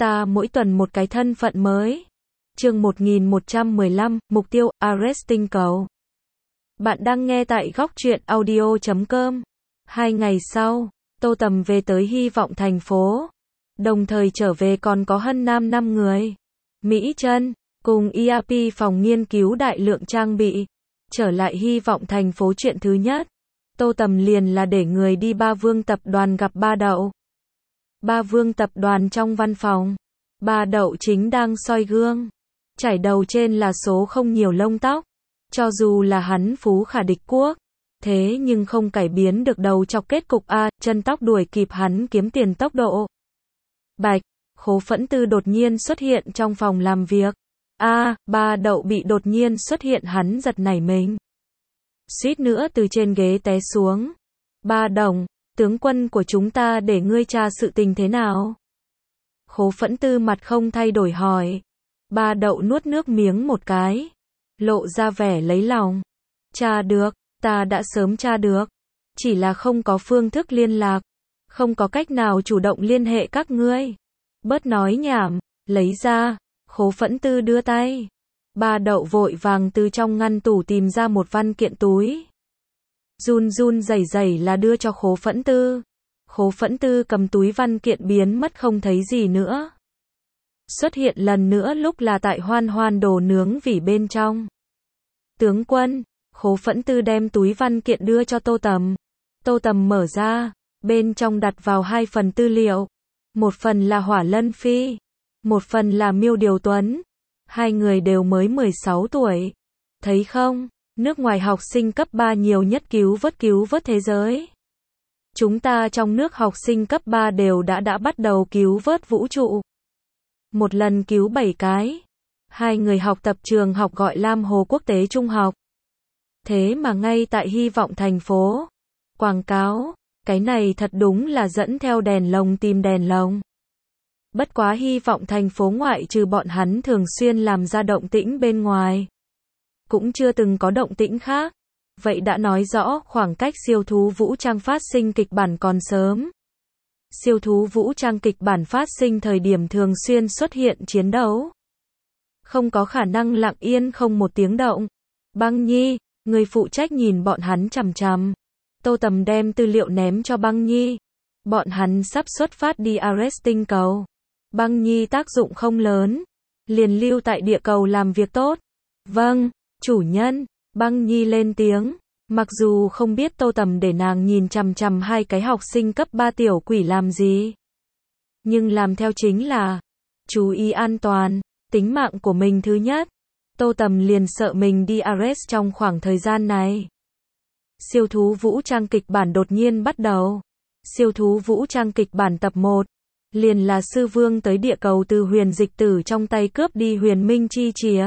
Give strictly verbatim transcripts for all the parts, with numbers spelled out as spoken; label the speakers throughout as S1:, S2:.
S1: Ta mỗi tuần một cái thân phận mới. Chương một nghìn một trăm mười lăm, mục tiêu, Ares tinh cầu. Bạn đang nghe tại góc truyện audio chấm com. Hai ngày sau, Tô Tầm về tới Hy vọng thành phố. Đồng thời trở về còn có Hân Nam năm người. Mỹ Trân, cùng e rờ pê phòng nghiên cứu đại lượng trang bị. Trở lại Hy vọng thành phố, chuyện thứ nhất, Tô Tầm liền là để người đi Ba Vương tập đoàn gặp Ba Đậu. Ba Vương tập đoàn trong văn phòng. Ba Đậu chính đang soi gương. Chải đầu trên là số không nhiều lông tóc. Cho dù là hắn phú khả địch quốc, thế nhưng không cải biến được đầu chọc kết cục a, chân tóc đuổi kịp hắn kiếm tiền tốc độ. Bạch, Khố Phẫn Tư đột nhiên xuất hiện trong phòng làm việc. A, Ba Đậu bị đột nhiên xuất hiện hắn giật nảy mình. Suýt nữa từ trên ghế té xuống. Ba Đồng, tướng quân của chúng ta để ngươi tra sự tình thế nào? Khố Phẫn Tư mặt không thay đổi hỏi. Ba Đậu nuốt nước miếng một cái, lộ ra vẻ lấy lòng. Tra được, ta đã sớm tra được. Chỉ là không có phương thức liên lạc, không có cách nào chủ động liên hệ các ngươi. Bớt nói nhảm, lấy ra. Khố Phẫn Tư đưa tay. Ba Đậu vội vàng từ trong ngăn tủ tìm ra một văn kiện túi. Run run rẩy rẩy là đưa cho Khố Phẫn Tư. Khố Phẫn Tư cầm túi văn kiện biến mất không thấy gì nữa. Xuất hiện lần nữa lúc là tại Hoan Hoan đồ nướng vỉ bên trong. Tướng quân, Khố Phẫn Tư đem túi văn kiện đưa cho Tô Tầm. Tô Tầm mở ra, bên trong đặt vào hai phần tư liệu. Một phần là Hỏa Lân Phi, một phần là Miêu Điều Tuấn. Hai người đều mới mười sáu tuổi. Thấy không, nước ngoài học sinh cấp ba nhiều nhất cứu vớt cứu vớt thế giới. Chúng ta trong nước học sinh cấp ba đều đã đã bắt đầu cứu vớt vũ trụ. Một lần cứu bảy cái. Hai người học tập trường học gọi Lam Hồ Quốc tế Trung học. Thế mà ngay tại Hy vọng thành phố, quảng cáo, cái này thật đúng là dẫn theo đèn lồng tìm đèn lồng. Bất quá Hy vọng thành phố ngoại trừ bọn hắn thường xuyên làm ra động tĩnh bên ngoài, cũng chưa từng có động tĩnh khác. Vậy đã nói rõ khoảng cách siêu thú vũ trang phát sinh kịch bản còn sớm. Siêu thú vũ trang kịch bản phát sinh thời điểm thường xuyên xuất hiện chiến đấu. Không có khả năng lặng yên không một tiếng động. Băng Nhi, người phụ trách nhìn bọn hắn chằm chằm. Tô Tầm đem tư liệu ném cho Băng Nhi. Bọn hắn sắp xuất phát đi Ares tinh cầu. Băng Nhi tác dụng không lớn, liền lưu tại địa cầu làm việc tốt. Vâng, chủ nhân. Băng Nhi lên tiếng. Mặc dù không biết Tô Tầm để nàng nhìn chằm chằm hai cái học sinh cấp ba tiểu quỷ làm gì, nhưng làm theo chính là chú ý an toàn, tính mạng của mình thứ nhất. Tô Tầm liền sợ mình đi Ares trong khoảng thời gian này. Siêu thú vũ trang kịch bản đột nhiên bắt đầu. Siêu thú vũ trang kịch bản tập một, liền là sư vương tới địa cầu từ huyền dịch tử trong tay cướp đi huyền minh chi chìa.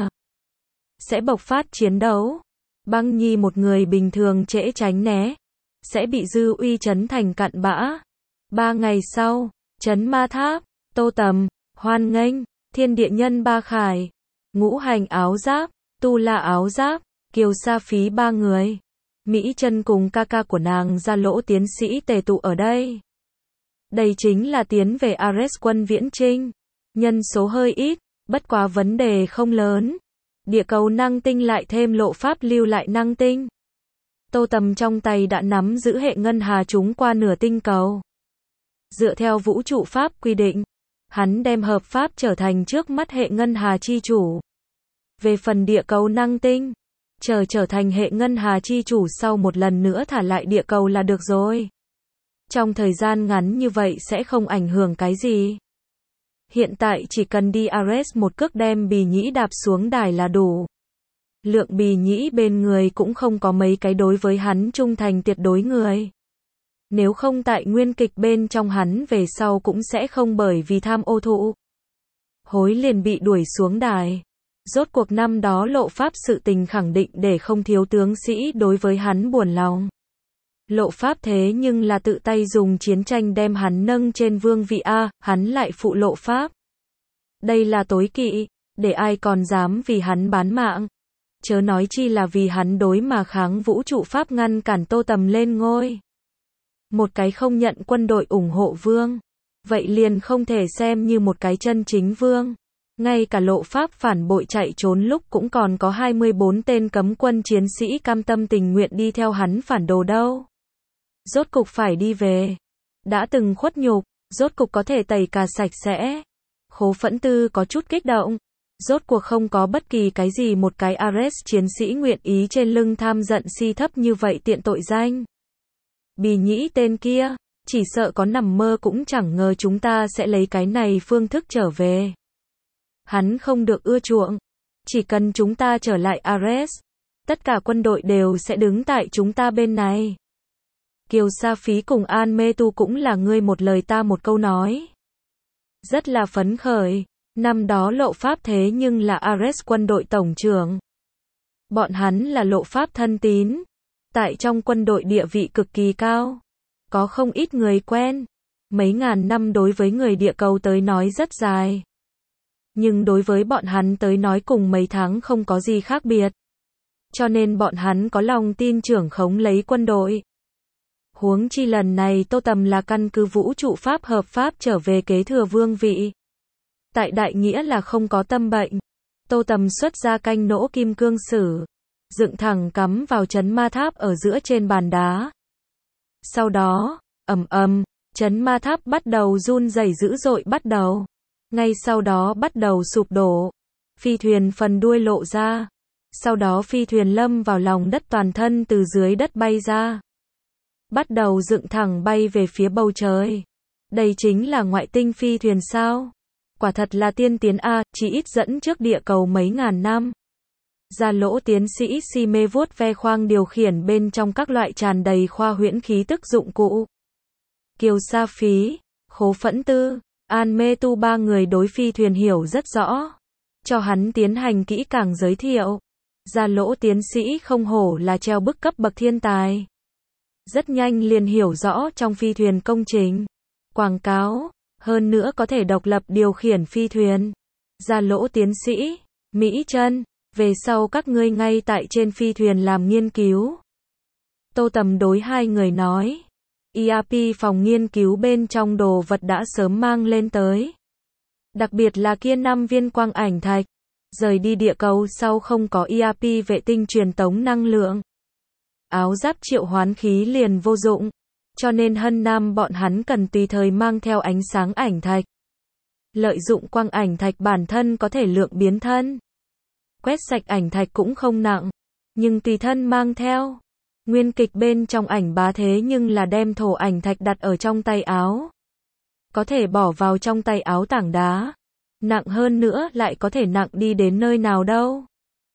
S1: Sẽ bộc phát chiến đấu. Băng Nhi một người bình thường trễ tránh né, sẽ bị dư uy chấn thành cặn bã. Ba ngày sau, Trấn Ma Tháp, Tô Tầm, hoan nghênh, thiên địa nhân ba khải, ngũ hành áo giáp, tu la áo giáp, kiều sa phí ba người. Mỹ Trân cùng ca ca của nàng ra lỗ tiến sĩ tề tụ ở đây. Đây chính là tiến về Ares quân viễn chinh. Nhân số hơi ít, bất quá vấn đề không lớn. Địa cầu năng tinh lại thêm lộ pháp lưu lại năng tinh. Tô Tầm trong tay đã nắm giữ hệ ngân hà chúng qua nửa tinh cầu. Dựa theo vũ trụ pháp quy định, hắn đem hợp pháp trở thành trước mắt hệ ngân hà chi chủ. Về phần địa cầu năng tinh, chờ trở thành hệ ngân hà chi chủ sau một lần nữa thả lại địa cầu là được rồi. Trong thời gian ngắn như vậy sẽ không ảnh hưởng cái gì. Hiện tại chỉ cần đi Ares một cước đem bì nhĩ đạp xuống đài là đủ. Lượng bì nhĩ bên người cũng không có mấy cái đối với hắn trung thành tuyệt đối người. Nếu không tại nguyên kịch bên trong hắn về sau cũng sẽ không bởi vì tham ô thụ hối liền bị đuổi xuống đài. Rốt cuộc năm đó lộ pháp sự tình khẳng định để không thiếu tướng sĩ đối với hắn buồn lòng. Lộ pháp thế nhưng là tự tay dùng chiến tranh đem hắn nâng trên vương vị A, hắn lại phụ lộ pháp. Đây là tối kỵ, để ai còn dám vì hắn bán mạng. Chớ nói chi là vì hắn đối mà kháng vũ trụ pháp ngăn cản Tô Tầm lên ngôi. Một cái không nhận quân đội ủng hộ vương. vậy liền không thể xem như một cái chân chính vương. Ngay cả lộ pháp phản bội chạy trốn lúc cũng còn có hai mươi bốn tên cấm quân chiến sĩ cam tâm tình nguyện đi theo hắn phản đồ đâu. Rốt cục phải đi về. Đã từng khuất nhục, rốt cục có thể tẩy cà sạch sẽ. Khố Phẫn Tư có chút kích động. Rốt cuộc không có bất kỳ cái gì một cái Ares chiến sĩ nguyện ý trên lưng tham giận si thấp như vậy tiện tội danh. Bì nhĩ tên kia, chỉ sợ có nằm mơ cũng chẳng ngờ chúng ta sẽ lấy cái này phương thức trở về. Hắn không được ưa chuộng. Chỉ cần chúng ta trở lại Ares, tất cả quân đội đều sẽ đứng tại chúng ta bên này. Kiều Sa Phí cùng An Mê Tu cũng là ngươi một lời ta một câu nói. Rất là phấn khởi. Năm đó Lộ Pháp thế nhưng là Ares quân đội tổng trưởng. Bọn hắn là Lộ Pháp thân tín. Tại trong quân đội địa vị cực kỳ cao. Có không ít người quen. Mấy ngàn năm đối với người địa cầu tới nói rất dài. Nhưng đối với bọn hắn tới nói cùng mấy tháng không có gì khác biệt. Cho nên bọn hắn có lòng tin trưởng khống lấy quân đội. Huống chi lần này Tô Tầm là căn cứ vũ trụ pháp hợp pháp trở về kế thừa vương vị. Tại đại nghĩa là không có tâm bệnh. Tô Tầm xuất ra canh nỗ kim cương sử. Dựng thẳng cắm vào trấn ma tháp ở giữa trên bàn đá. Sau đó, ầm ầm, trấn ma tháp bắt đầu run rẩy dữ dội bắt đầu. Ngay sau đó bắt đầu sụp đổ. Phi thuyền phần đuôi lộ ra. Sau đó phi thuyền lâm vào lòng đất toàn thân từ dưới đất bay ra. Bắt đầu dựng thẳng bay về phía bầu trời. Đây chính là ngoại tinh phi thuyền sao? Quả thật là tiên tiến a, chỉ ít dẫn trước địa cầu mấy ngàn năm. Gia Lỗ tiến sĩ si mê vuốt ve khoang điều khiển bên trong các loại tràn đầy khoa huyễn khí tức dụng cụ. Kiều Sa Phí, Khố Phẫn Tư, An Mê Tu ba người đối phi thuyền hiểu rất rõ. Cho hắn tiến hành kỹ càng giới thiệu. Gia Lỗ tiến sĩ không hổ là treo bức cấp bậc thiên tài. Rất nhanh liền hiểu rõ trong phi thuyền công trình. Quảng cáo. Hơn nữa có thể độc lập điều khiển phi thuyền. Gia Lỗ tiến sĩ, Mỹ Chân, về sau các ngươi ngay tại trên phi thuyền làm nghiên cứu. Tô Tầm đối hai người nói. e rờ pê phòng nghiên cứu bên trong đồ vật đã sớm mang lên tới. Đặc biệt là kia năm viên quang ảnh thạch. Rời đi địa cầu sau không có e rờ pê vệ tinh truyền tống năng lượng. Áo giáp triệu hoán khí liền vô dụng. Cho nên Hân Nam bọn hắn cần tùy thời mang theo ánh sáng ảnh thạch. Lợi dụng quang ảnh thạch bản thân có thể lượng biến thân. Quét sạch ảnh thạch cũng không nặng. Nhưng tùy thân mang theo. Nguyên kịch bên trong ảnh bá thế nhưng là đem thổ ảnh thạch đặt ở trong tay áo. Có thể bỏ vào trong tay áo tảng đá. Nặng hơn nữa lại có thể nặng đi đến nơi nào đâu.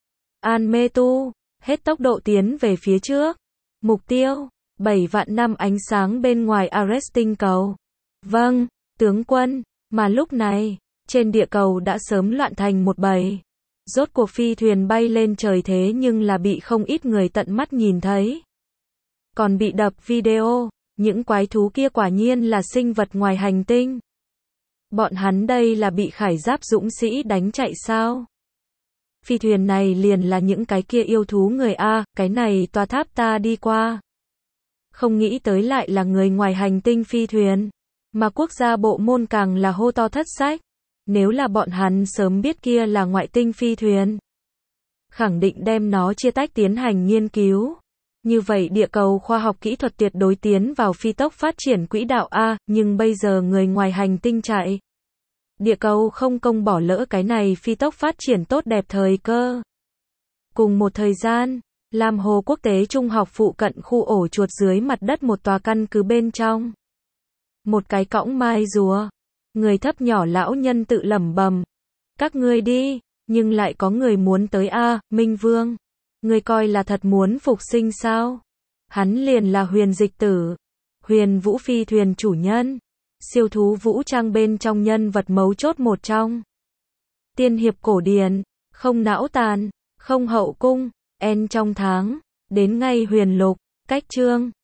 S1: An Mê Tu, hết tốc độ tiến về phía trước. Mục tiêu. bảy vạn năm ánh sáng bên ngoài Ares tinh cầu. Vâng, tướng quân, mà lúc này, trên địa cầu đã sớm loạn thành một bầy. Rốt cuộc phi thuyền bay lên trời thế nhưng là bị không ít người tận mắt nhìn thấy. Còn bị đập video, những quái thú kia quả nhiên là sinh vật ngoài hành tinh. Bọn hắn đây là bị khải giáp dũng sĩ đánh chạy sao? Phi thuyền này liền là những cái kia yêu thú người A, cái này tòa tháp ta đi qua. Không nghĩ tới lại là người ngoài hành tinh phi thuyền. Mà quốc gia bộ môn càng là hô to thất sách. Nếu là bọn hắn sớm biết kia là ngoại tinh phi thuyền. Khẳng định đem nó chia tách tiến hành nghiên cứu. Như vậy địa cầu khoa học kỹ thuật tuyệt đối tiến vào phi tốc phát triển quỹ đạo A, nhưng bây giờ người ngoài hành tinh chạy. Địa cầu không công bỏ lỡ cái này phi tốc phát triển tốt đẹp thời cơ. Cùng một thời gian, Lam Hồ Quốc tế Trung học phụ cận khu ổ chuột dưới mặt đất một tòa căn cứ bên trong. Một cái cõng mai rùa. Người thấp nhỏ lão nhân tự lẩm bẩm. Các ngươi đi, nhưng lại có người muốn tới A, Minh Vương. Ngươi coi là thật muốn phục sinh sao? Hắn liền là Huyền Dịch Tử. Huyền Vũ phi thuyền chủ nhân. Siêu thú vũ trang bên trong nhân vật mấu chốt một trong. Tiên hiệp cổ điển, không não tàn, không hậu cung, en trong tháng, đến ngay huyền lục, cách chương.